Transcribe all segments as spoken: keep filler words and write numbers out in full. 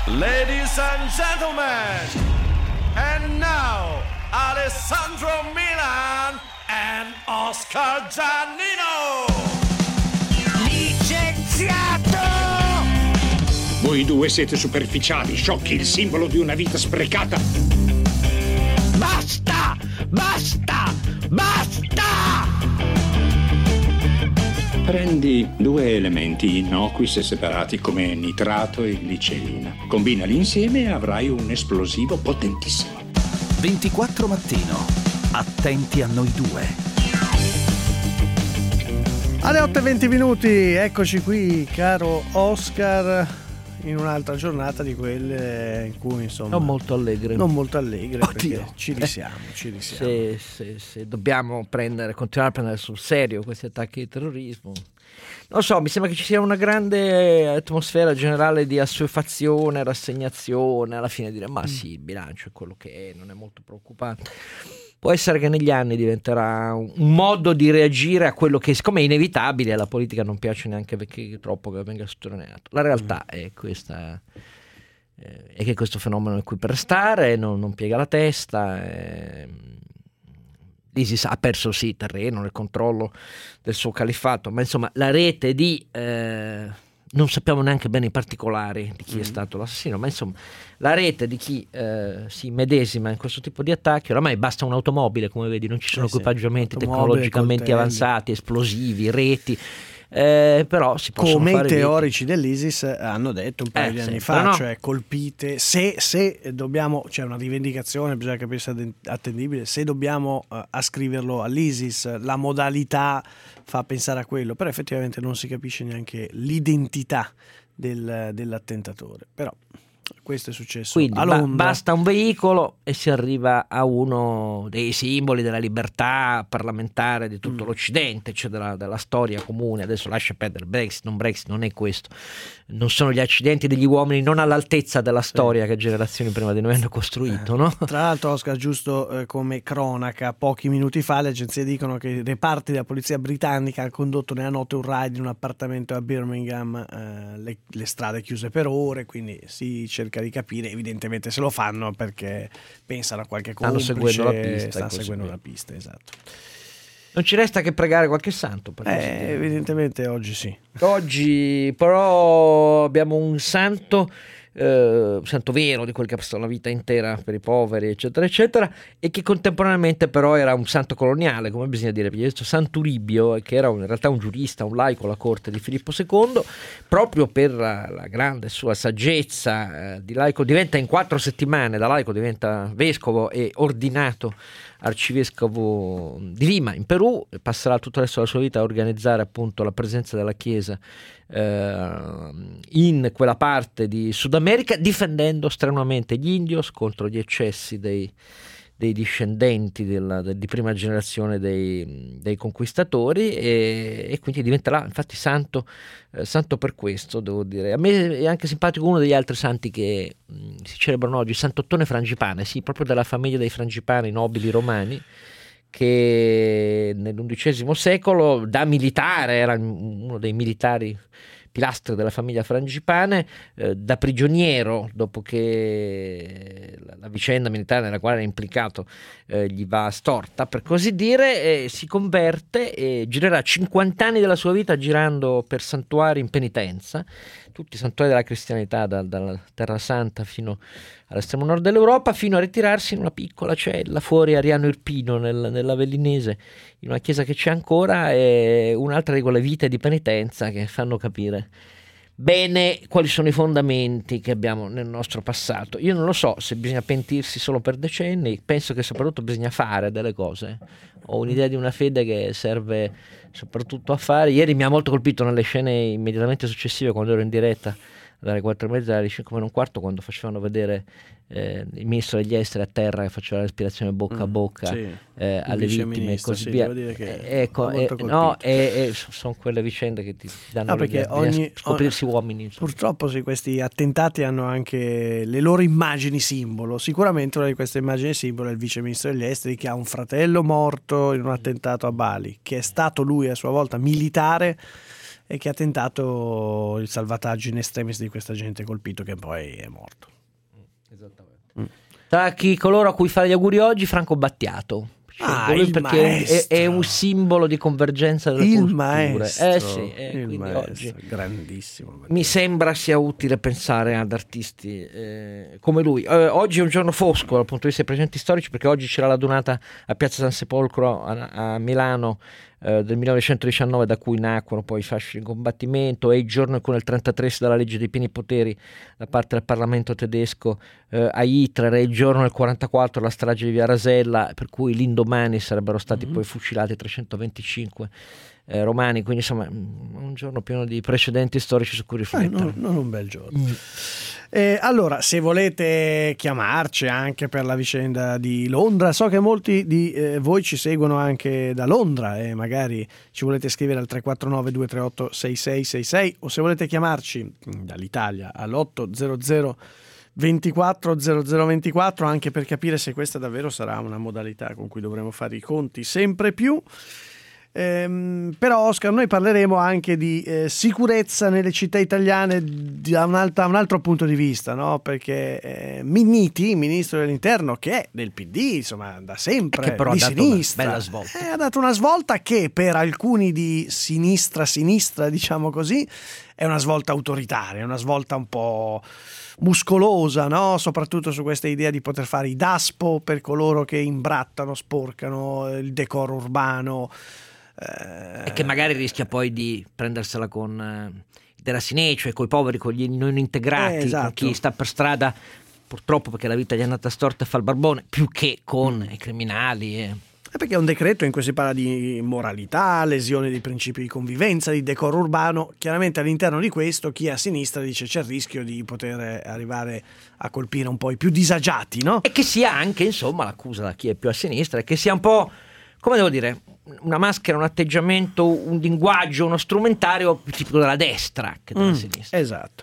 Ladies and gentlemen, and now Alessandro Milan and Oscar Giannino. Licenziato! Voi due siete superficiali, sciocchi, il simbolo di una vita sprecata. Basta! Basta! Basta! Prendi due elementi innocui se separati come nitrato e glicerina. Combinali insieme e avrai un esplosivo potentissimo. ventiquattro mattino. Attenti a noi due. Alle otto e venti minuti, eccoci qui, caro Oscar, in un'altra giornata di quelle in cui insomma non molto allegre. Non molto allegre, Oddio. perché ci risiamo, ci risiamo. Se, se, se dobbiamo prendere, continuare a prendere sul serio questi attacchi di terrorismo, non so, mi sembra che ci sia una grande atmosfera generale di assuefazione, rassegnazione, alla fine dire ma sì, il bilancio è quello che è, non è molto preoccupante. Può essere che negli anni diventerà un modo di reagire a quello che, siccome è inevitabile, alla politica non piace neanche perché troppo che venga sottolineato. La realtà mm. è questa, eh, è che questo fenomeno è qui per restare, non, non piega la testa. Eh, l'ISIS ha perso sì terreno nel controllo del suo califfato, ma insomma la rete di eh, non sappiamo neanche bene i particolari di chi mm. è stato l'assassino, ma insomma la rete di chi eh, si medesima in questo tipo di attacchi, oramai basta un'automobile, come vedi, non ci sono eh equipaggiamenti sì, tecnologicamente coltelli, avanzati, esplosivi, reti, eh, però si possono come fare i teorici dei... dell'ISIS hanno detto un paio eh, di sì, anni fa, no. cioè colpite, se, se dobbiamo, c'è una rivendicazione, bisogna capire se è attendibile, se dobbiamo uh, ascriverlo all'ISIS, la modalità fa pensare a quello, però effettivamente non si capisce neanche l'identità del, dell'attentatore, però questo è successo. Quindi a ba- Londra. basta un veicolo e si arriva a uno dei simboli della libertà parlamentare di tutto mm. l'Occidente, cioè della, della storia comune. Adesso lascia perdere Brexit, non Brexit, non è questo, non sono gli accidenti degli uomini non all'altezza della storia sì. che generazioni prima di noi hanno costruito, no? Tra l'altro, Oscar, giusto eh, come cronaca, pochi minuti fa le agenzie dicono che i reparti della polizia britannica hanno condotto nella notte un raid in un appartamento a Birmingham, eh, le, le strade chiuse per ore, quindi si cerca di capire, evidentemente se lo fanno perché pensano a qualche complice, stanno seguendo la pista, stanno seguendo la pista, esatto. Non ci resta che pregare qualche santo. Eh, evidentemente oggi sì. Oggi però abbiamo un santo, eh, un santo vero, di quel che ha passato la vita intera per i poveri, eccetera, eccetera, e che contemporaneamente però era un santo coloniale, come bisogna dire, perché questo Santuribio, che era un, in realtà un giurista, un laico alla corte di Filippo secondo, proprio per la, la grande sua saggezza eh, di laico, diventa in quattro settimane, da laico diventa vescovo e ordinato arcivescovo di Lima in Perù, passerà tutto il resto della sua vita a organizzare appunto la presenza della Chiesa eh, in quella parte di Sud America, difendendo strenuamente gli indios contro gli eccessi dei, dei discendenti della, de, di prima generazione dei, dei conquistatori, e, e quindi diventerà infatti santo, eh, santo per questo, devo dire. A me è anche simpatico uno degli altri santi che mh, si celebrano oggi, Sant'Ottone Frangipane, sì, proprio della famiglia dei Frangipani, nobili romani, che nell'undicesimo secolo da militare era uno dei militari pilastri della famiglia Frangipane, eh, da prigioniero, dopo che la, la vicenda militare nella quale era implicato eh, gli va storta, per così dire, eh, si converte e girerà cinquanta anni della sua vita girando per santuari in penitenza, tutti i santuari della cristianità, da, dalla Terra Santa fino all'estremo nord dell'Europa, fino a ritirarsi in una piccola cella fuori Ariano Irpino nel, nell'Avellinese, in una chiesa che c'è ancora, e un'altra di quelle vite di penitenza che fanno capire bene quali sono i fondamenti che abbiamo nel nostro passato. Io non lo so se bisogna pentirsi solo per decenni, penso che soprattutto bisogna fare delle cose. Ho un'idea di una fede che serve soprattutto a fare. Ieri mi ha molto colpito nelle scene immediatamente successive, quando ero in diretta dalle quattro e mezza alle cinque meno un quarto, quando facevano vedere eh, il ministro degli esteri a terra che faceva la respirazione bocca a bocca, sì, eh, alle vittime e così sì, via. devo dire che eh, ecco, eh, no, eh, eh, sono quelle vicende che ti danno no, perché ogni, scoprirsi uomini, insomma. Purtroppo sì, questi attentati hanno anche le loro immagini simbolo. Sicuramente una di queste immagini simbolo è il vice ministro degli esteri, che ha un fratello morto in un attentato a Bali, che è stato lui a sua volta militare e che ha tentato il salvataggio in estremis di questa gente colpito, che poi è morto. Esattamente. Mm. Tra chi coloro a cui fare gli auguri oggi, Franco Battiato. Ah, il perché è, è un maestro. simbolo di convergenza delle Il culture. maestro, eh sì, eh, il quindi maestro, oggi grandissimo. mi sembra sia utile pensare ad artisti eh, come lui. Eh, oggi è un giorno fosco dal punto di vista dei presenti storici, perché oggi c'era la donata a Piazza San Sepolcro a, a Milano eh, del millenovecentodiciannove, da cui nacquero poi i fasci di combattimento. È il giorno in cui nel trentatré si dà la legge dei pieni poteri da parte del Parlamento tedesco eh, a Hitler. È il giorno nel quarantaquattro la strage di Via Rasella, per cui l'indomani sarebbero stati mm-hmm. poi fucilati trecentoventicinque eh, romani, quindi insomma un giorno pieno di precedenti storici su cui riflettere. Eh, non, non un bel giorno. Mm. Eh, allora, se volete chiamarci anche per la vicenda di Londra, so che molti di eh, voi ci seguono anche da Londra e magari ci volete scrivere al tre quattro nove due tre otto sei sei sei sei, o se volete chiamarci dall'Italia all'otto zero zero ventiquattro zero zero ventiquattro, anche per capire se questa davvero sarà una modalità con cui dovremo fare i conti sempre più. Ehm, però Oscar, noi parleremo anche di eh, sicurezza nelle città italiane da un, alt- un altro punto di vista, no? Perché eh, Minniti, ministro dell'interno, che è del P D, insomma da sempre, che però di ha dato sinistra, una bella svolta. Eh, ha dato una svolta che per alcuni di sinistra sinistra, diciamo così, è una svolta autoritaria, una svolta un po' muscolosa, no? Soprattutto su questa idea di poter fare i DASPO per coloro che imbrattano, sporcano il decoro urbano. E che magari rischia poi di prendersela con eh, della Sinè, cioè con i poveri, con gli non integrati, eh, esatto. con chi sta per strada purtroppo perché la vita gli è andata storta e fa il barbone, più che con i criminali. Eh. È perché è un decreto in cui si parla di moralità, lesione dei principi di convivenza, di decoro urbano. Chiaramente all'interno di questo chi è a sinistra dice c'è il rischio di poter arrivare a colpire un po' i più disagiati, no? E che sia anche, insomma, l'accusa da chi è più a sinistra, è che sia un po', come devo dire, una maschera, un atteggiamento, un linguaggio, uno strumentario più tipico della destra che della mm, sinistra. Esatto.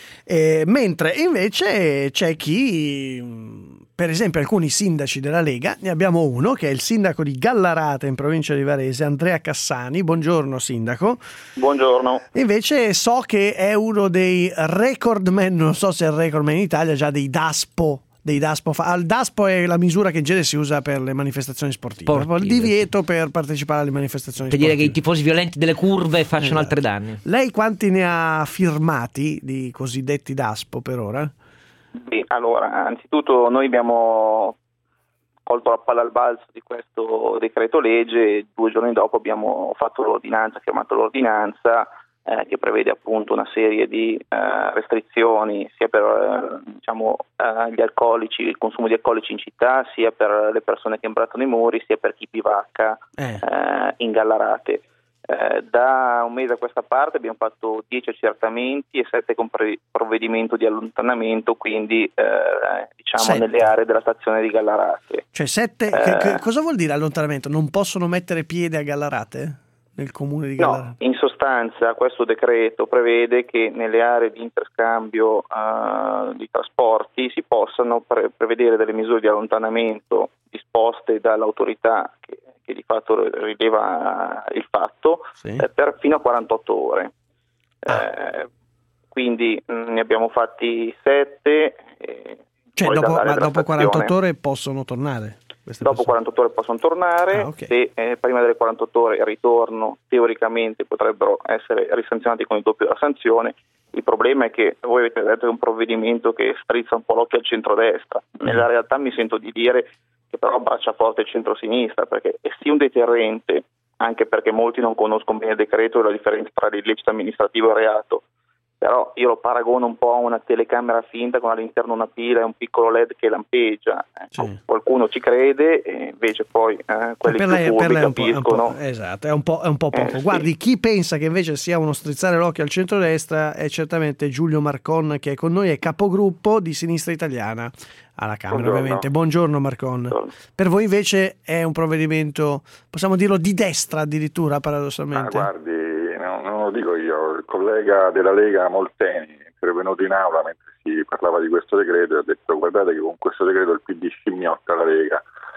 Eh, mentre invece c'è chi, per esempio alcuni sindaci della Lega, ne abbiamo uno che è il sindaco di Gallarate in provincia di Varese, Andrea Cassani. Buongiorno sindaco. Buongiorno. Invece so che è uno dei recordman, non so se è il recordman in Italia, già dei DASPO. Dei DASPO. Il DASPO è la misura che in genere si usa per le manifestazioni sportive, sportive. Il divieto per partecipare alle manifestazioni per sportive. dire che i tifosi violenti delle curve facciano esatto. altri danni. Lei quanti ne ha firmati di cosiddetti DASPO per ora? Sì, allora, anzitutto noi abbiamo colto la palla al balzo di questo decreto legge, due giorni dopo abbiamo fatto l'ordinanza, firmato l'ordinanza Eh, che prevede appunto una serie di eh, restrizioni sia per eh, diciamo eh, gli alcolici, il consumo di alcolici in città, sia per le persone che imbrattano i muri, sia per chi bivacca eh. eh, in Gallarate. Eh, da un mese a questa parte abbiamo fatto dieci accertamenti e sette con pre- provvedimento di allontanamento, quindi eh, diciamo sette. nelle aree della stazione di Gallarate. Cioè sette, eh, che, che, cosa vuol dire allontanamento? Non possono mettere piede a Gallarate? Nel comune di Gallarate? No, in sostanza questo decreto prevede che nelle aree di interscambio uh, di trasporti si possano pre- prevedere delle misure di allontanamento disposte dall'autorità che, che di fatto rileva il fatto, sì. eh, per fino a quarantotto ore. Ah. Eh, quindi mh, ne abbiamo fatti sette. E cioè poi dopo, ma dopo stazione. quarantotto ore possono tornare? Dopo quarantotto ore possono tornare, ah, okay. se eh, prima delle quarantotto ore il ritorno teoricamente potrebbero essere risanzionati con il doppio della sanzione. Il problema è che voi avete detto che è un provvedimento che strizza un po' l'occhio al centrodestra, nella realtà mi sento di dire che però abbraccia forte il centrosinistra, perché è sì un deterrente, anche perché molti non conoscono bene il decreto e la differenza tra l'illecito amministrativo e il reato. Però io lo paragono un po' a una telecamera finta con all'interno una pila e un piccolo L E D che lampeggia. Ecco, sì. Qualcuno ci crede e invece poi eh, quelli per più lei, furbi per lei è un capiscono. Po', è un po', esatto, è un po', è un po' poco. Eh, Guardi, sì. Chi pensa che invece sia uno strizzare l'occhio al centrodestra è certamente Giulio Marcon, che è con noi, è capogruppo di Sinistra Italiana alla Camera. Buongiorno. Ovviamente. Buongiorno Marcon. Buongiorno. Per voi invece è un provvedimento, possiamo dirlo, di destra addirittura, paradossalmente? Ah, guardi, no, non lo dico io, il collega della Lega Molteni è venuto in aula mentre si parlava di questo decreto e ha detto: guardate che con questo decreto il P D scimmiotta la Lega.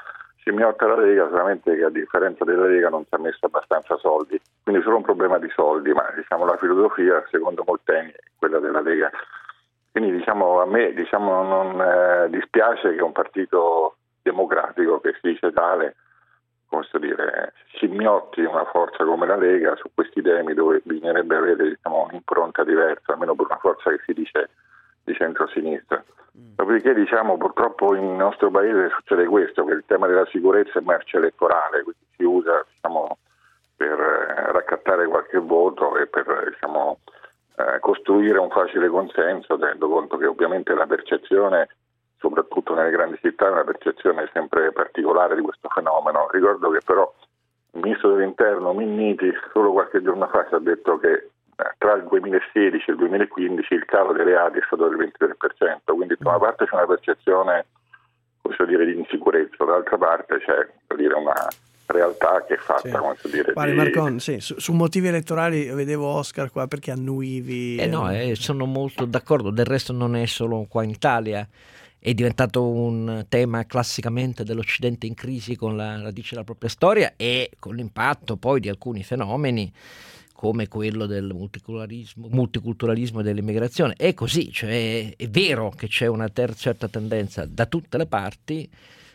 scimmiotta la Lega, solamente che a differenza della Lega non si è messo abbastanza soldi, quindi solo un problema di soldi, ma diciamo la filosofia secondo Molteni è quella della Lega. Quindi diciamo a me diciamo non eh, dispiace che un partito democratico che si dice tale, come posso dire, scimmiotti una forza come la Lega su questi temi dove bisognerebbe avere diciamo un'impronta diversa, almeno per una forza che si dice di centro-sinistra. Dopodiché diciamo purtroppo nel nostro paese succede questo, che il tema della sicurezza è merce elettorale, quindi si usa diciamo, per eh, raccattare qualche voto e per diciamo, eh, costruire un facile consenso, tenendo conto che ovviamente la percezione, soprattutto nelle grandi città, è una percezione sempre particolare di questo fenomeno. Ricordo che però il ministro dell'Interno Minniti solo qualche giorno fa ci ha detto che tra il duemilasedici e il duemilaquindici il calo dei reati è stato del ventitré per cento, quindi da una parte c'è una percezione, posso dire, di insicurezza, dall'altra parte c'è dire, una realtà che è fatta, sì. come posso dire, Guarda, di... Marcon, sì, su, su motivi elettorali vedevo Oscar qua perché annuivi. Eh no, eh, sono molto d'accordo, del resto non è solo qua in Italia. È diventato un tema classicamente dell'Occidente in crisi con la radice della propria storia e con l'impatto poi di alcuni fenomeni come quello del multiculturalismo, multiculturalismo e dell'immigrazione. È così, cioè è vero che c'è una ter- certa tendenza da tutte le parti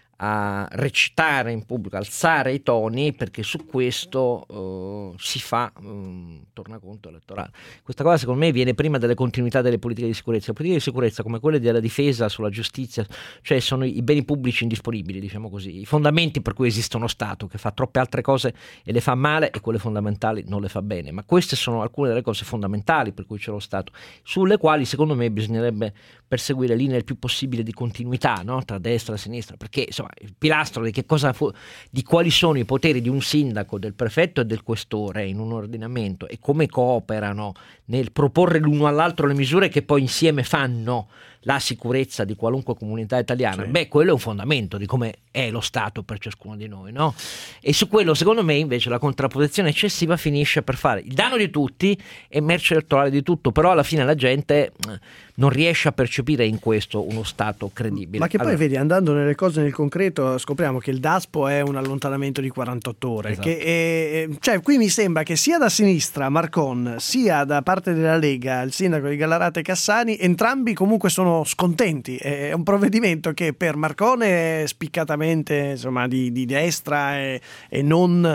a recitare in pubblico, alzare i toni, perché su questo uh, si fa un tornaconto elettorale. Questa cosa secondo me viene prima delle continuità delle politiche di sicurezza. Le politiche di sicurezza come quelle della difesa, sulla giustizia, cioè sono i beni pubblici indisponibili, diciamo così, i fondamenti per cui esiste uno Stato che fa troppe altre cose e le fa male e quelle fondamentali non le fa bene, ma queste sono alcune delle cose fondamentali per cui c'è lo Stato, sulle quali secondo me bisognerebbe perseguire linee il più possibile di continuità, no? Tra destra e sinistra, perché insomma il pilastro di che cosa fu, di quali sono i poteri di un sindaco, del prefetto e del questore in un ordinamento e come cooperano nel proporre l'uno all'altro le misure che poi insieme fanno la sicurezza di qualunque comunità italiana, sì. Beh, quello è un fondamento di come è lo Stato per ciascuno di noi, no? E su quello, secondo me, invece, la contrapposizione eccessiva finisce per fare il danno di tutti e merce elettorale di tutto, però alla fine la gente non riesce a percepire in questo uno Stato credibile. Ma che poi, allora, vedi, andando nelle cose nel concreto, scopriamo che il Daspo è un allontanamento di quarantotto ore. Esatto. Che è, cioè, qui mi sembra che sia da sinistra Marcon, sia da parte della Lega, il sindaco di Gallarate e Cassani, entrambi comunque sono scontenti. È un provvedimento che per Marcone è spiccatamente insomma di, di destra e, e non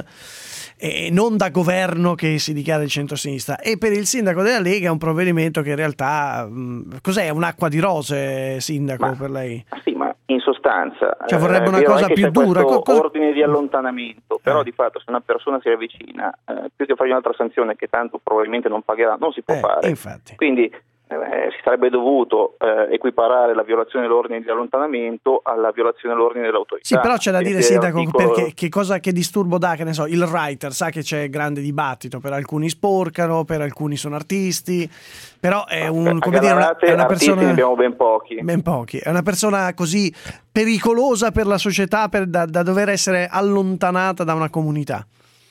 e non da governo che si dichiara di centrosinistra, e per il sindaco della Lega è un provvedimento che in realtà mh, cos'è? Un'acqua di rose, sindaco, ma, per lei? Sì, ma in sostanza cioè vorrebbe una eh, cosa più dura, questo cosa... ordine di allontanamento, però eh. di fatto se una persona si avvicina, eh, più che fare un'altra sanzione che tanto probabilmente non pagherà, non si può eh, fare, infatti. Quindi Eh, si sarebbe dovuto eh, equiparare la violazione dell'ordine di allontanamento alla violazione dell'ordine dell'autorità. Sì, però c'è da dire, sindaco, articolo... perché che cosa, che disturbo dà, che ne so, il writer sa che c'è grande dibattito, per alcuni sporcano, per alcuni sono artisti, però è un, come dire, una, è una persona, ne abbiamo ben pochi. Ben pochi, è una persona così pericolosa per la società per, da, da dover essere allontanata da una comunità.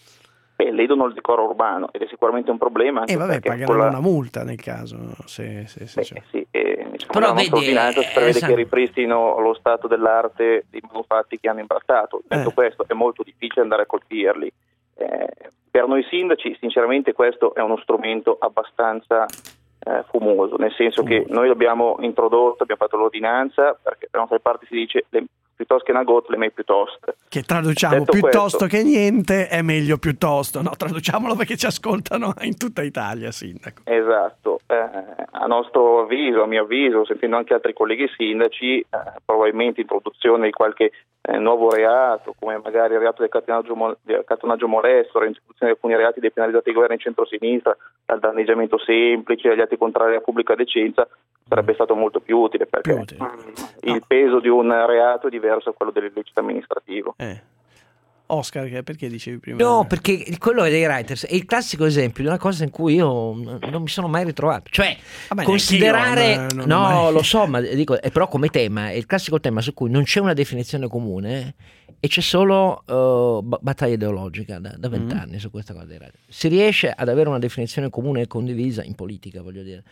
E ledono il decoro urbano ed è sicuramente un problema. E eh vabbè, pagheranno quella... una multa nel caso. Se, se, se, Beh, cioè. sì, e, diciamo, però la nostra vedi, ordinanza si prevede esatto. che ripristino lo stato dell'arte dei manufatti che hanno imbrattato. Detto Eh. questo, è molto difficile andare a colpirli. Eh, per noi sindaci, sinceramente, questo è uno strumento abbastanza eh, fumoso, nel senso fumoso. Che noi abbiamo introdotto, abbiamo fatto l'ordinanza, perché da nostre parti si dice le, piuttosto che una gota, le mai piuttosto. Che traduciamo, Detto piuttosto questo, che niente è meglio piuttosto, no? Traduciamolo perché ci ascoltano in tutta Italia, sindaco. Esatto, eh, a nostro avviso, a mio avviso, sentendo anche altri colleghi sindaci, eh, probabilmente introduzione di qualche eh, nuovo reato, come magari il reato del cattonaggio, mo- del cattonaggio molesto, la introduzione di alcuni reati depenalizzati dai governi centrosinistra, dal danneggiamento semplice, agli atti contrari alla pubblica decenza, sarebbe stato molto più utile, perché Più utile. il No. peso di un reato è diverso da quello dell'illecito amministrativo. Eh. Oscar, perché dicevi prima? no, perché quello dei writers è il classico esempio di una cosa in cui io non mi sono mai ritrovato, cioè Vabbè, considerare neanch'io, non- non no mai. lo so, ma dico, è però come tema è il classico tema su cui non c'è una definizione comune e c'è solo uh, b- battaglia ideologica da, da vent'anni mm. su questa cosa dei writers. Si riesce ad avere una definizione comune e condivisa in politica, voglio dire,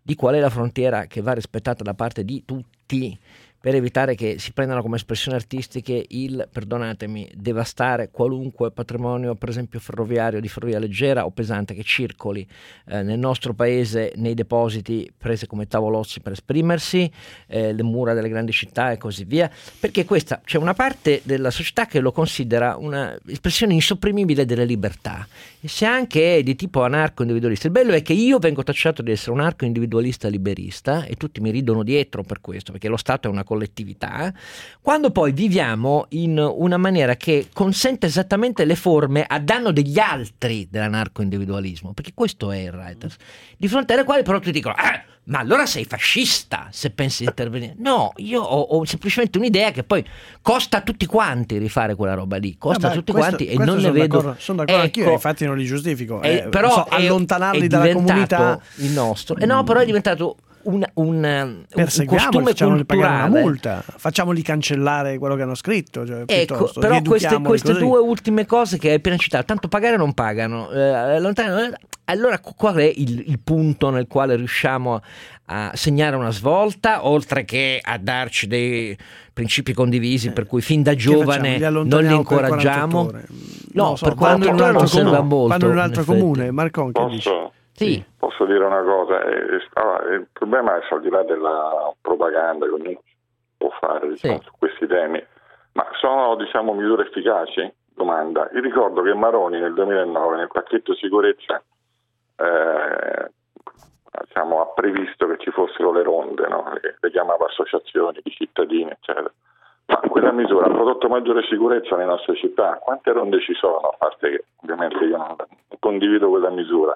di qual è la frontiera che va rispettata da parte di tutti, per evitare che si prendano come espressioni artistiche il, perdonatemi, devastare qualunque patrimonio, per esempio ferroviario, di ferrovia leggera o pesante che circoli eh, nel nostro paese nei depositi prese come tavolozzi per esprimersi, eh, le mura delle grandi città e così via, perché questa c'è una parte della società che lo considera una espressione insopprimibile delle libertà, e se anche è di tipo anarco-individualista. Il bello è che io vengo tacciato di essere un anarco-individualista liberista e tutti mi ridono dietro per questo, perché lo Stato è una collettività, quando poi viviamo in una maniera che consente esattamente le forme a danno degli altri dell'anarco-individualismo, perché questo è il Reuters, di fronte alle quali però tutti dicono eh, ma allora sei fascista se pensi di intervenire. No, io ho, ho semplicemente un'idea che poi costa a tutti quanti rifare quella roba lì, costa Vabbè, a tutti questo, quanti e questo non ne sono vedo d'accordo, sono d'accordo ecco, anch'io, infatti non li giustifico, eh, eh, però so, è, allontanarli è dalla comunità il nostro eh, no, però è diventato un, un, un costume facciamoli pagare una culturale. multa, facciamoli cancellare quello che hanno scritto, cioè, ecco, però queste, queste due ultime cose che hai appena citato, tanto pagare non pagano, eh, lontano, allora qual è il, il punto nel quale riusciamo a segnare una svolta, oltre che a darci dei principi condivisi per cui fin da giovane li non li incoraggiamo? No, so, per quarantotto ore non serve molto. Quando in un altro comune, Marcon, che dici? Sì. Posso dire una cosa? Eh, allora, il problema è, al di là della propaganda che ognuno può fare, diciamo, sì, su questi temi, ma sono, diciamo, misure efficaci? Domanda. Io ricordo che Maroni nel duemilanove nel pacchetto sicurezza eh, diciamo, ha previsto che ci fossero le ronde, no? le, le chiamava associazioni di cittadini, eccetera. Ma quella misura ha prodotto maggiore sicurezza nelle nostre città. Quante ronde ci sono? A parte che ovviamente io non condivido quella misura.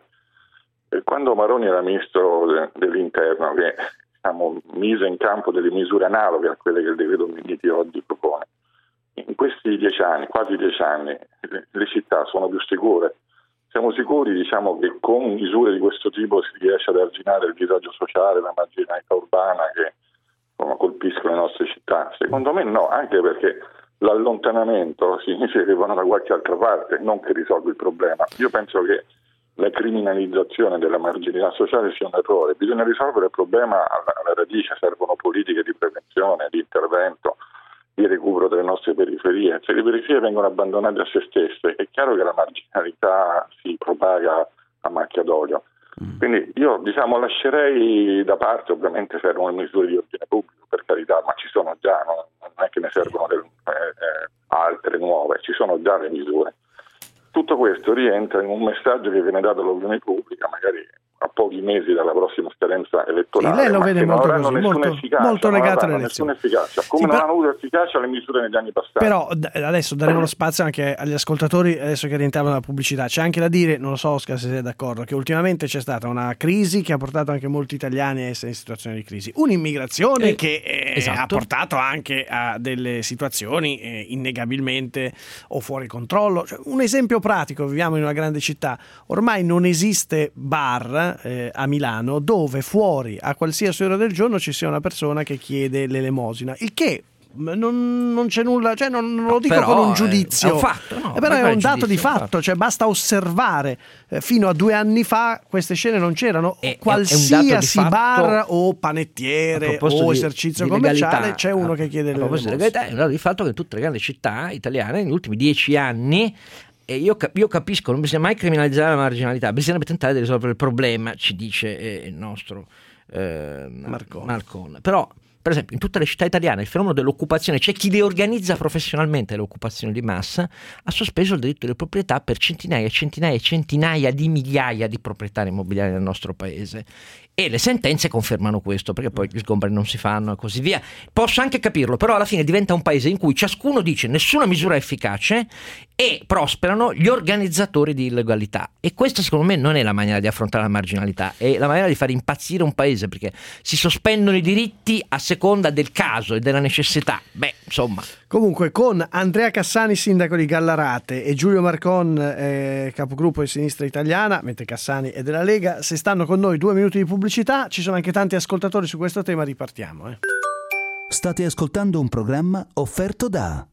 E quando Maroni era ministro de, dell'interno, che diciamo, mise in campo delle misure analoghe a quelle che il decreto Minniti oggi propone, in questi dieci anni, quasi dieci anni, le, le città sono più sicure. Siamo sicuri, diciamo, che con misure di questo tipo si riesce ad arginare il disagio sociale, la marginalità urbana che insomma, colpiscono le nostre città? Secondo me no, anche perché l'allontanamento significa che vanno da qualche altra parte, non che risolve il problema. Io penso che la criminalizzazione della marginalità sociale sia un errore. Bisogna risolvere il problema alla, alla radice, servono politiche di prevenzione, di intervento, di recupero delle nostre periferie. Se le periferie vengono abbandonate a se stesse, è chiaro che la marginalità si propaga a macchia d'olio. Mm. Quindi io diciamo lascerei da parte, ovviamente servono misure di ordine pubblico, per carità, ma ci sono già, no? Non è che ne servono del, eh, eh, altre nuove, ci sono già le misure. Tutto questo rientra in un messaggio che viene dato all'opinione pubblica, magari a pochi mesi dalla prossima scadenza elettorale, sì, lei lo ma vede che molto non avranno così, nessuna molto, efficacia, molto non legato alle avranno elezioni. nessuna efficacia, come Sì, non però, hanno avuto efficacia le misure negli anni passati. Però adesso daremo lo spazio anche agli ascoltatori, adesso che rientriamo dalla pubblicità. C'è anche da dire, non lo so Oscar se sei d'accordo, che ultimamente c'è stata una crisi che ha portato anche molti italiani a essere in situazioni di crisi, un'immigrazione eh, che eh, esatto. ha portato anche a delle situazioni eh, innegabilmente o fuori controllo. Cioè, un esempio pratico: viviamo in una grande città, ormai non esiste bar eh, a Milano dove fuori a qualsiasi ora del giorno ci sia una persona che chiede l'elemosina, il che non, non c'è nulla, cioè non, non lo dico però con un giudizio, è un fatto, no, eh, però è un dato giudizio, di fatto, cioè basta osservare, eh, fino a due anni fa queste scene non c'erano, è, qualsiasi è un bar o panettiere o di, esercizio di commerciale legalità, c'è uno che chiede l'elemosina. È un dato di fatto che in tutte le grandi città italiane negli ultimi dieci anni, e io, io capisco, non bisogna mai criminalizzare la marginalità, bisogna tentare di risolvere il problema, ci dice eh, il nostro eh, Marcon. Marcon. Però, per esempio, in tutte le città italiane il fenomeno dell'occupazione, c'è chi le organizza professionalmente, le occupazioni di massa, ha sospeso il diritto di proprietà per centinaia e centinaia e centinaia di migliaia di proprietari immobiliari nel nostro paese. E le sentenze confermano questo, perché poi gli sgomberi non si fanno e così via. Posso anche capirlo, però alla fine diventa un paese in cui ciascuno dice nessuna misura è efficace e prosperano gli organizzatori di illegalità. E questa secondo me non è la maniera di affrontare la marginalità, è la maniera di far impazzire un paese, perché si sospendono i diritti a seconda del caso e della necessità. Beh, insomma. Comunque, con Andrea Cassani, sindaco di Gallarate, e Giulio Marcon, eh, capogruppo di Sinistra Italiana, mentre Cassani è della Lega, se stanno con noi due minuti di pubblicità, ci sono anche tanti ascoltatori su questo tema, ripartiamo. Eh. State ascoltando un programma offerto da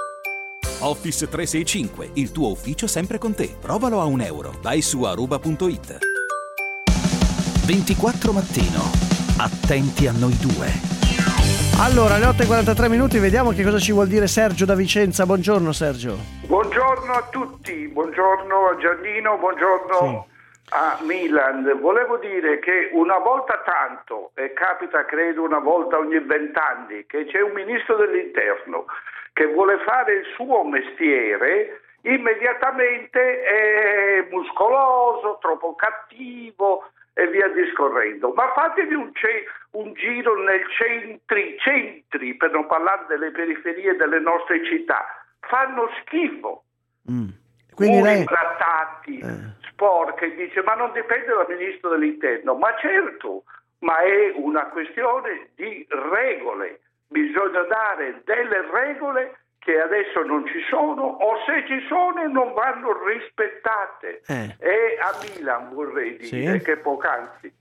Office trecentosessantacinque, il tuo ufficio sempre con te. Provalo a un euro. Vai su aruba punto it. ventiquattro Mattino. Attenti a noi due. Allora, alle otto e quarantatré minuti, vediamo che cosa ci vuol dire Sergio da Vicenza. Buongiorno Sergio. Buongiorno a tutti, buongiorno a Giannino, buongiorno sì. a Milan. Volevo dire che una volta tanto, e capita credo una volta ogni vent'anni, che c'è un ministro dell'interno che vuole fare il suo mestiere, immediatamente è muscoloso, troppo cattivo e via discorrendo. Ma fatevi un, ce- un giro nei centri, centri, per non parlare delle periferie delle nostre città. Fanno schifo. Mm. Quindi Muri lei... imbrattati, eh. sporche, dice ma non dipende dal ministro dell'interno. Ma certo, ma è una questione di regole. Bisogna dare delle regole che adesso non ci sono, o se ci sono non vanno rispettate. Eh. E a Milan vorrei dire sì. che poc'anzi,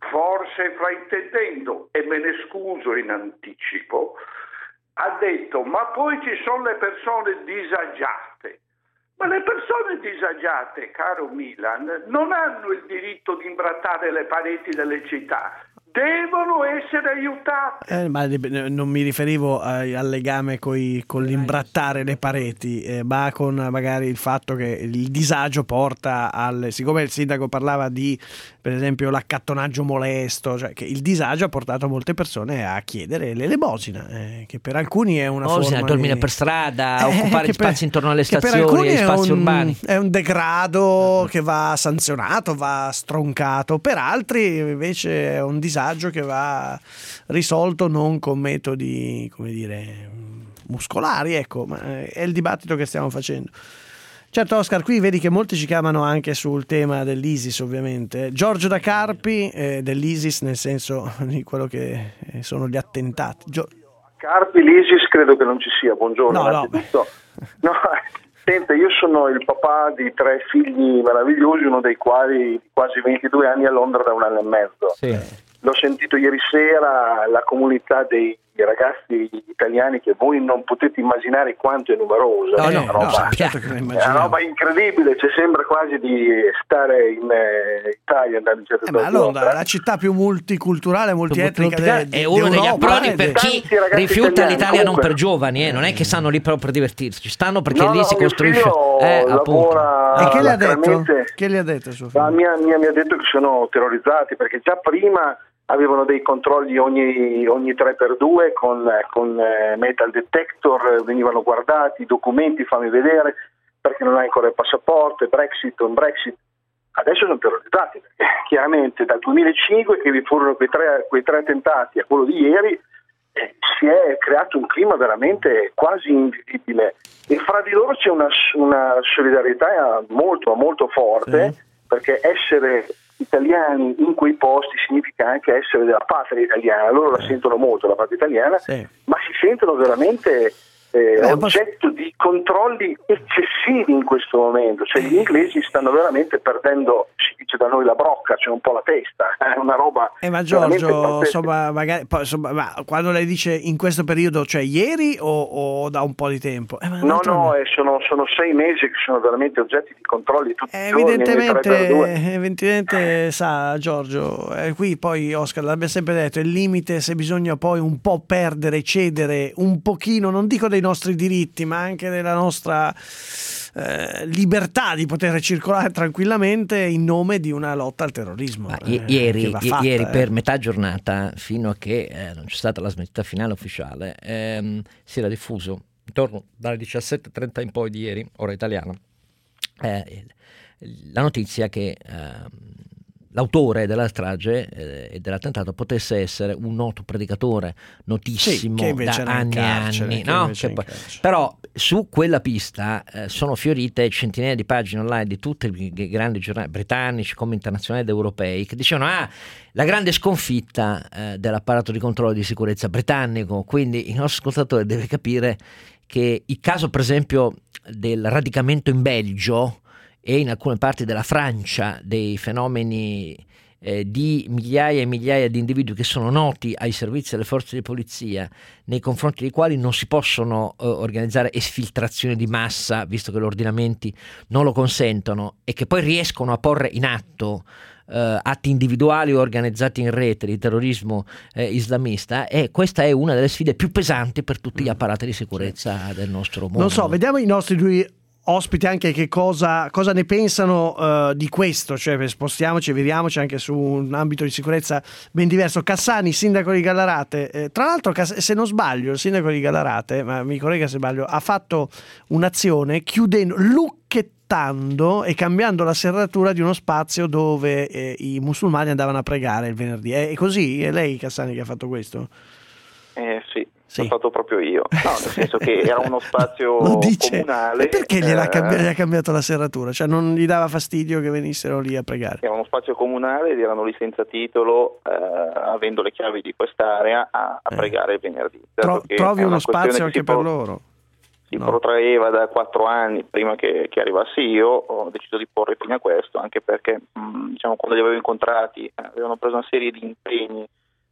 forse fraintendendo, e me ne scuso in anticipo, ha detto ma poi ci sono le persone disagiate. Ma le persone disagiate, caro Milan, non hanno il diritto di imbrattare le pareti delle città. Devono essere aiutati. Eh, ma non mi riferivo eh, al legame coi, con l'imbrattare le pareti, eh, ma con magari il fatto che il disagio porta al... Siccome il sindaco parlava di, per esempio, l'accattonaggio molesto, cioè che il disagio ha portato molte persone a chiedere l'elemosina, eh, che per alcuni è una Mosina, forma dormire di... per strada, eh, occupare per, spazi intorno alle che stazioni e spazi un, urbani. È un degrado che va sanzionato, va stroncato. Per altri invece è un disagio che va risolto non con metodi, come dire, muscolari, ecco, ma è il dibattito che stiamo facendo. Certo Oscar, qui vedi che molti ci chiamano anche sul tema dell'ISIS, ovviamente. Giorgio da Carpi, eh, dell'ISIS nel senso di quello che sono gli attentati. Gio- Carpi, l'ISIS credo che non ci sia, buongiorno. No, no. no. Senta, io sono il papà di tre figli meravigliosi, uno dei quali quasi ventidue anni a Londra da un anno e mezzo. Sì. L'ho sentito ieri sera, la comunità dei ragazzi italiani che voi non potete immaginare quanto è numerosa. No, è no, una roba, no, certo che è una roba incredibile, cioè sembra quasi di stare in eh, Italia. In certe eh, ma Londra è la città più multiculturale, multietnica de- de- è uno degli approdi eh, per de- chi rifiuta italiani, l'Italia non comunque. per giovani, eh, non è che stanno lì proprio per divertirsi, ci stanno perché No, lì no, si mio costruisce. figlio Eh, lavora E che le ha detto? lacramente- Che le ha detto suo La figlio? mia, mia mi ha detto che sono terrorizzati perché già prima avevano dei controlli ogni, ogni tre per due con, con eh, metal detector, venivano guardati i documenti, fammi vedere perché non hai ancora il passaporto, Brexit, un Brexit. Adesso sono terrorizzati perché chiaramente dal duemilacinque che vi furono quei tre, quei tre attentati a quello di ieri eh, si è creato un clima veramente quasi invivibile e fra di loro c'è una, una solidarietà molto molto forte, sì. Perché essere italiani in quei posti significa anche essere della patria italiana, loro la sentono molto la patria italiana, sì. Ma si sentono veramente eh, Beh, oggetto di controlli eccessivi in questo momento, cioè gli inglesi stanno veramente perdendo, si dice da noi la brocca, cioè un po' la testa, è una roba. Eh, ma Giorgio, insomma, magari, poi, insomma, ma quando lei dice in questo periodo, cioè ieri o, o da un po' di tempo? Eh, no, no, eh, sono, sono sei mesi che sono veramente oggetti di controlli tutti eh, i giorni. Evidentemente, evidentemente sa Giorgio, eh, qui poi Oscar l'abbiamo sempre detto, il limite se bisogna poi un po' perdere, cedere un pochino, non dico dei nostri diritti, ma anche della nostra eh, libertà di poter circolare tranquillamente in nome di una lotta al terrorismo. Ma eh, ieri, fatta, ieri eh. per metà giornata, fino a che eh, non c'è stata la smentita finale ufficiale, ehm, si era diffuso intorno dalle diciassette e trenta in poi di ieri, ora italiana, eh, la notizia che eh, l'autore della strage eh, e dell'attentato potesse essere un noto predicatore notissimo sì, che da anni e anni, che no? Che poi, però su quella pista eh, sono fiorite centinaia di pagine online di tutti i grandi giornali britannici come internazionali ed europei che dicevano ah, la grande sconfitta eh, dell'apparato di controllo di sicurezza britannico, quindi il nostro ascoltatore deve capire che il caso per esempio del radicamento in Belgio e in alcune parti della Francia dei fenomeni eh, di migliaia e migliaia di individui che sono noti ai servizi delle forze di polizia, nei confronti dei quali non si possono eh, organizzare esfiltrazioni di massa, visto che gli ordinamenti non lo consentono, e che poi riescono a porre in atto eh, atti individuali o organizzati in rete di terrorismo eh, islamista, e questa è una delle sfide più pesanti per tutti gli apparati di sicurezza sì. del nostro mondo. Non so, vediamo i nostri due ospiti anche che cosa, cosa ne pensano uh, di questo, cioè spostiamoci e viriamoci anche su un ambito di sicurezza ben diverso. Cassani, sindaco di Gallarate, eh, tra l'altro se non sbaglio il sindaco di Gallarate, ma mi corregga se sbaglio, ha fatto un'azione chiudendo, lucchettando e cambiando la serratura di uno spazio dove eh, i musulmani andavano a pregare il venerdì. È, è così? È lei, Cassani, che ha fatto questo? Eh sì. Sì. L'ho fatto proprio io, no, nel senso che era uno spazio comunale. E perché gliel'ha eh, cambi- gli ha cambiato la serratura? Cioè non gli dava fastidio che venissero lì a pregare? Era uno spazio comunale ed erano lì senza titolo, eh, avendo le chiavi di quest'area, a, a eh. pregare il venerdì. Tro- trovi uno spazio anche per pro- loro? Si no. protraeva da quattro anni prima che, che arrivassi io, ho deciso di porre fine a questo, anche perché mh, diciamo, quando li avevo incontrati avevano preso una serie di impegni,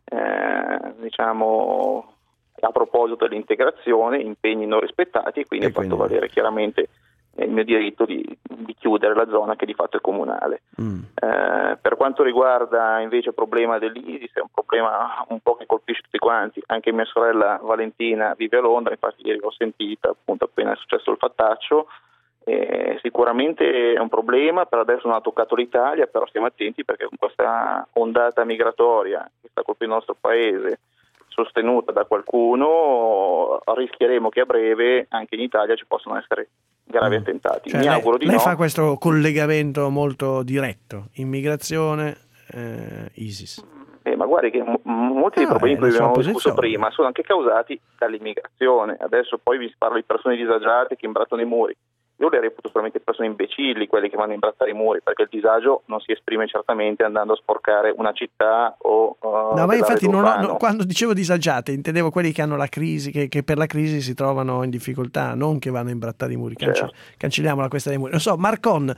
eh, diciamo... a proposito dell'integrazione, impegni non rispettati, e quindi e ho quindi... fatto valere chiaramente il mio diritto di, di chiudere la zona che di fatto è comunale. Mm. Eh, per quanto riguarda invece il problema dell'ISIS, è un problema un po' che colpisce tutti quanti, anche mia sorella Valentina vive a Londra, infatti ieri l'ho sentita appunto appena è successo il fattaccio. Eh, sicuramente è un problema, per adesso non ha toccato l'Italia, però stiamo attenti perché con questa ondata migratoria che sta colpendo il nostro paese, sostenuta da qualcuno, rischieremo che a breve anche in Italia ci possano essere gravi mm. attentati. Cioè, Mi lei, auguro di lei no. fa questo collegamento molto diretto, immigrazione, eh, ISIS. Eh, ma guardi che m- molti dei ah, problemi che abbiamo discusso posizione. prima sono anche causati dall'immigrazione. Adesso poi vi parlo di persone disagiate che imbrattano i muri. Io le reputo solamente persone imbecilli quelli che vanno a imbrattare i muri, perché il disagio non si esprime certamente andando a sporcare una città o uh, no, ma infatti non ho, no, quando dicevo disagiate intendevo quelli che hanno la crisi, che, che per la crisi si trovano in difficoltà, non che vanno a imbrattare i muri. Canci- certo. Cancelliamola questa dei muri. Non so, Marcon,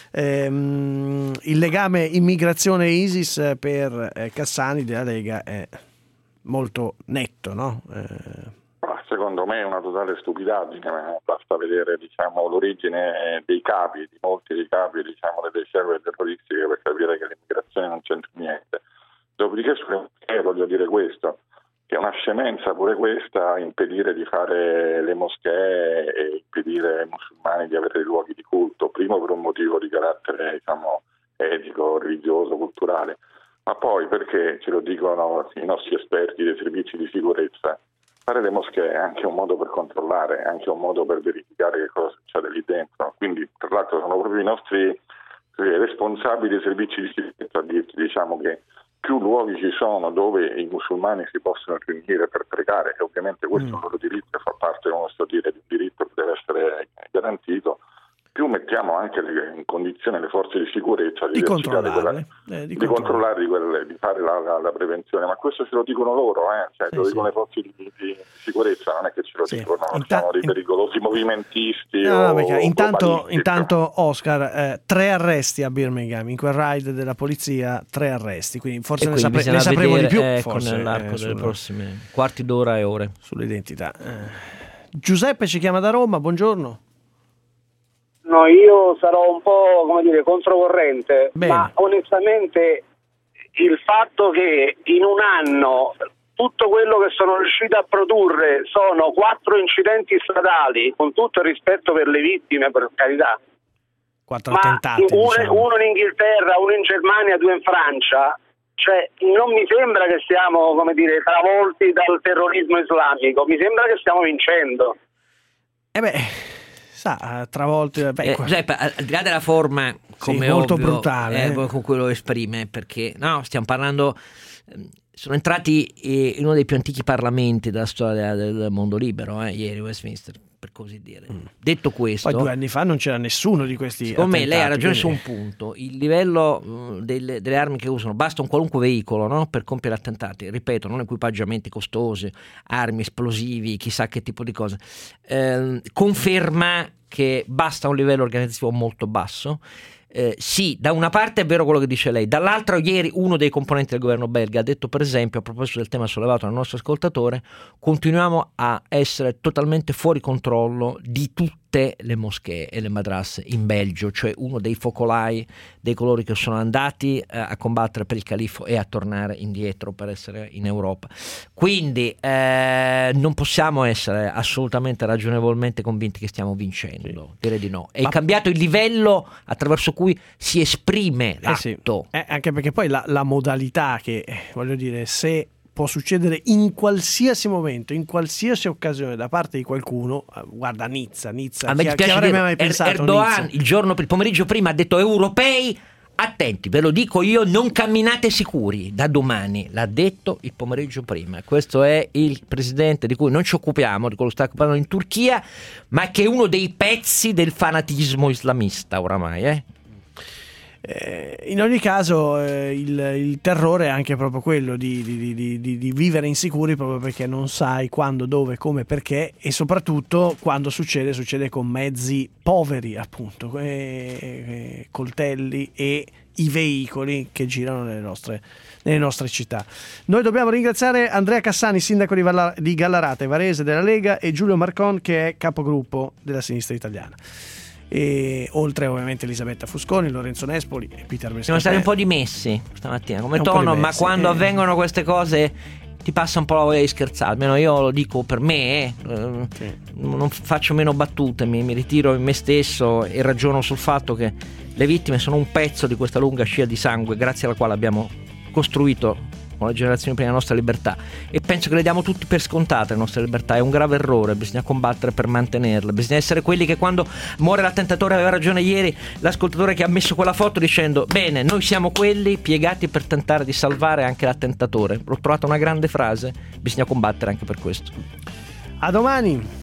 ehm, il legame immigrazione-ISIS per eh, Cassani della Lega è molto netto, no? Eh, Secondo me è una totale stupidaggine, basta vedere diciamo, l'origine dei capi, di molti dei capi diciamo, delle cellule terroristiche per capire che l'immigrazione non c'entra niente. Dopodiché eh, voglio dire questo, che è una scemenza pure questa impedire di fare le moschee e impedire ai musulmani di avere dei luoghi di culto, primo per un motivo di carattere diciamo, etico, religioso, culturale, ma poi perché, ce lo dicono i nostri esperti dei servizi di sicurezza, fare le moschee è anche un modo per controllare, è anche un modo per verificare che cosa succede lì dentro. Quindi, tra l'altro, sono proprio i nostri responsabili dei servizi di sicurezza a dirci diciamo, che più luoghi ci sono dove i musulmani si possono riunire per pregare, e ovviamente questo mm. è un loro diritto e fa parte, come sto dire, di un diritto che deve essere garantito, più mettiamo anche le, in condizione le forze di sicurezza di, di controllare, quella, eh, di, di, controllare di, quelle, di fare la, la, la prevenzione, ma questo ce lo dicono loro, eh? cioè, sì, lo sì. dicono le forze di, di, di sicurezza, non è che ce lo sì. dicono, Inta- sono dei pericolosi movimentisti. No, o, perché intanto, o intanto Oscar, eh, tre arresti a Birmingham, in quel raid della polizia, tre arresti, quindi forse ne, quindi sapre- ne sapremo vedere, di più ecco, forse, nell'arco eh, delle sul, prossime quarti d'ora e ore sull'identità. Eh. Giuseppe ci chiama da Roma, buongiorno. No, io sarò un po', come dire, controcorrente, Bene. ma onestamente il fatto che in un anno tutto quello che sono riusciti a produrre sono quattro incidenti stradali, con tutto il rispetto per le vittime, per carità, quattro ma attentati, uno, diciamo. uno in Inghilterra, uno in Germania, due in Francia, cioè non mi sembra che siamo, come dire, travolti dal terrorismo islamico, mi sembra che stiamo vincendo. Eh beh... Sa, travolto, beh, eh, Giuseppe, al di là della forma come sì, molto ovvio, brutale eh, con cui lo esprime, perché no, stiamo parlando, sono entrati eh, in uno dei più antichi parlamenti della storia del mondo libero, eh, ieri Westminster, per così dire. Mm. Detto questo, poi due anni fa non c'era nessuno di questi secondo me lei ha ragione quindi... su un punto: il livello uh, delle, delle armi che usano, basta un qualunque veicolo, no, per compiere attentati, ripeto, non equipaggiamenti costosi, armi, esplosivi, chissà che tipo di cose, eh, conferma che basta un livello organizzativo molto basso. Eh, sì, da una parte è vero quello che dice lei, dall'altra ieri uno dei componenti del governo belga ha detto, per esempio, a proposito del tema sollevato dal nostro ascoltatore, continuiamo a essere totalmente fuori controllo di tutti tutte le moschee e le madrase in Belgio, cioè uno dei focolai dei colori che sono andati eh, a combattere per il califfo e a tornare indietro per essere in Europa. Quindi eh, non possiamo essere assolutamente ragionevolmente convinti che stiamo vincendo, direi di no. È Ma... cambiato il livello attraverso cui si esprime l'atto. Eh sì. eh, anche perché poi la, la modalità che, eh, voglio dire, se può succedere in qualsiasi momento, in qualsiasi occasione da parte di qualcuno, guarda Nizza, Nizza, a me chi, dispiace chi avrebbe mai er- pensato Erdogan Nizza? il giorno, il pomeriggio prima ha detto europei, attenti, ve lo dico io, non camminate sicuri da domani, l'ha detto il pomeriggio prima. Questo è il presidente di cui non ci occupiamo, di quello che sta occupando in Turchia, ma che è uno dei pezzi del fanatismo islamista oramai, eh? Eh, in ogni caso eh, il, il terrore è anche proprio quello di, di, di, di, di vivere insicuri, proprio perché non sai quando, dove, come, perché, e soprattutto quando succede, succede con mezzi poveri, appunto, eh, eh, coltelli e i veicoli che girano nelle nostre, nelle nostre città. Noi dobbiamo ringraziare Andrea Cassani, sindaco di, Vala, di Gallarate, Varese della Lega, e Giulio Marcon, che è capogruppo della sinistra italiana. E oltre ovviamente Elisabetta Fusconi, Lorenzo Nespoli e Peter Bescapè. Siamo stati un po' dimessi stamattina come tono, ma quando eh. avvengono queste cose ti passa un po' la voglia di scherzare. Almeno io lo dico per me, eh. Sì. Non faccio meno battute, mi, mi ritiro in me stesso e ragiono sul fatto che le vittime sono un pezzo di questa lunga scia di sangue grazie alla quale abbiamo costruito con le generazioni prima la nostra libertà, e penso che le diamo tutti per scontate le nostre libertà. È un grave errore, bisogna combattere per mantenerle, bisogna essere quelli che quando muore l'attentatore, aveva ragione ieri l'ascoltatore che ha messo quella foto dicendo bene, noi siamo quelli piegati per tentare di salvare anche l'attentatore. L'ho trovata una grande frase, bisogna combattere anche per questo. A domani.